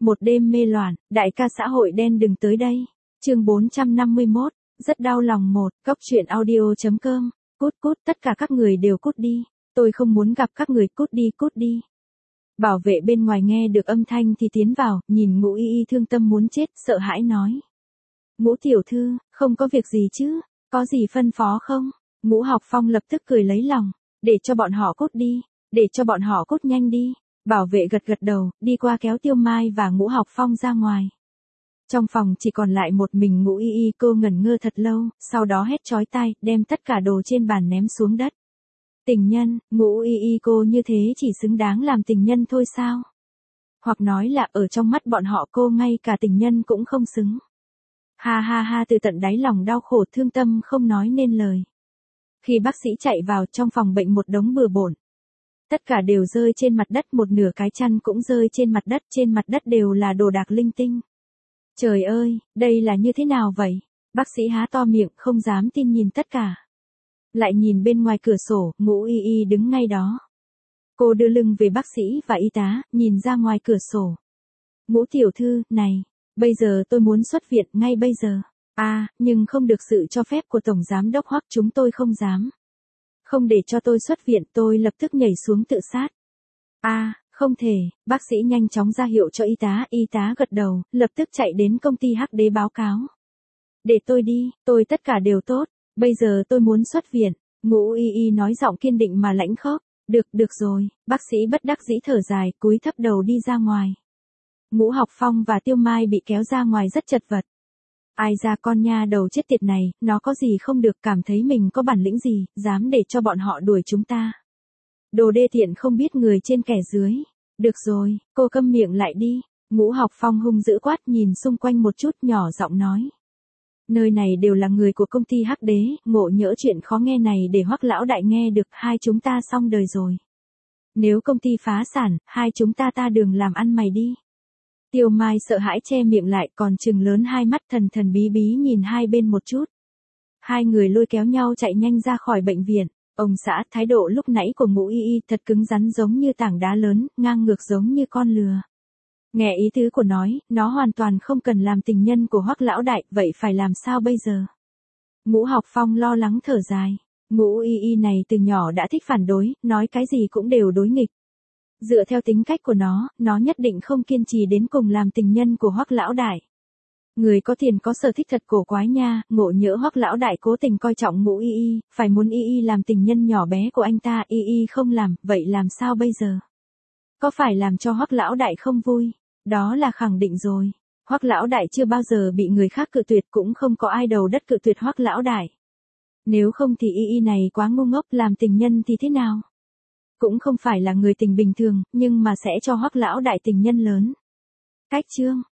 một đêm mê loạn, đại ca xã hội đen đừng tới đây. Chương 451, rất đau lòng một, góc truyện audio.com, cút cút, tất cả các người đều cút đi, tôi không muốn gặp các người, cút đi. Bảo vệ bên ngoài nghe được âm thanh thì tiến vào, nhìn Ngũ Y Y thương tâm muốn chết, sợ hãi nói. Ngũ tiểu thư, không có việc gì chứ, có gì phân phó không? Ngũ Học Phong lập tức cười lấy lòng, để cho bọn họ cút đi, để cho bọn họ cút nhanh đi. Bảo vệ gật gật đầu, đi qua kéo Tiêu Mai và Ngũ Học Phong ra ngoài. Trong phòng chỉ còn lại một mình Ngũ Y Y, cô ngẩn ngơ thật lâu, sau đó hét chói tai, đem tất cả đồ trên bàn ném xuống đất. Tình nhân, Ngũ Y Y cô như thế chỉ xứng đáng làm tình nhân thôi sao? Hoặc nói là ở trong mắt bọn họ cô ngay cả tình nhân cũng không xứng. Ha ha ha, từ tận đáy lòng đau khổ thương tâm không nói nên lời. Khi bác sĩ chạy vào, trong phòng bệnh một đống bừa bộn. Tất cả đều rơi trên mặt đất, một nửa cái chăn cũng rơi trên mặt đất đều là đồ đạc linh tinh. Trời ơi, đây là như thế nào vậy? Bác sĩ há to miệng không dám tin nhìn tất cả. Lại nhìn bên ngoài cửa sổ, Ngũ Y Y đứng ngay đó. Cô đưa lưng về bác sĩ và y tá, nhìn ra ngoài cửa sổ. Ngũ tiểu thư, này, bây giờ tôi muốn xuất viện ngay bây giờ. Nhưng không được sự cho phép của Tổng Giám Đốc Hoắc, chúng tôi không dám. Không để cho tôi xuất viện, tôi lập tức nhảy xuống tự sát. Không thể, bác sĩ nhanh chóng ra hiệu cho y tá gật đầu, lập tức chạy đến công ty Hắc Đế báo cáo. Để tôi đi, tôi tất cả đều tốt, bây giờ tôi muốn xuất viện. Ngũ Y Y nói giọng kiên định mà lãnh khốc. Được rồi, bác sĩ bất đắc dĩ thở dài, cúi thấp đầu đi ra ngoài. Ngũ Học Phong và Tiêu Mai bị kéo ra ngoài rất chật vật. Ai ra con nha đầu chết tiệt này, nó có gì không được, cảm thấy mình có bản lĩnh gì, dám để cho bọn họ đuổi chúng ta. Đồ đê tiện không biết người trên kẻ dưới. Được rồi, cô câm miệng lại đi. Ngũ Học Phong hung dữ quát, nhìn xung quanh một chút, nhỏ giọng nói. Nơi này đều là người của công ty Hắc Đế, ngộ nhỡ chuyện khó nghe này để Hoắc lão đại nghe được, hai chúng ta xong đời rồi. Nếu công ty phá sản, hai chúng ta đường làm ăn mày đi. Tiêu Mai sợ hãi che miệng lại, còn trừng lớn hai mắt, thần thần bí bí nhìn hai bên một chút. Hai người lôi kéo nhau chạy nhanh ra khỏi bệnh viện. Ông xã, thái độ lúc nãy của Ngũ Y Y thật cứng rắn giống như tảng đá lớn, ngang ngược giống như con lừa. Nghe ý tứ của nó hoàn toàn không cần làm tình nhân của Hoắc lão đại, vậy phải làm sao bây giờ? Ngũ Học Phong lo lắng thở dài. Ngũ Y Y này từ nhỏ đã thích phản đối, nói cái gì cũng đều đối nghịch. Dựa theo tính cách của nó nhất định không kiên trì đến cùng làm tình nhân của Hoắc lão đại. Người có tiền có sở thích thật cổ quái nha, ngộ nhỡ Hoắc lão đại cố tình coi trọng Ngũ Y Y, phải muốn Y Y làm tình nhân nhỏ bé của anh ta, Y Y không làm, vậy làm sao bây giờ? Có phải làm cho Hoắc lão đại không vui? Đó là khẳng định rồi. Hoắc lão đại chưa bao giờ bị người khác cự tuyệt, cũng không có ai đầu đất cự tuyệt Hoắc lão đại. Nếu không thì Y Y này quá ngu ngốc, làm tình nhân thì thế nào? Cũng không phải là người tình bình thường, nhưng mà sẽ cho Hoắc lão đại tình nhân lớn. Cách chương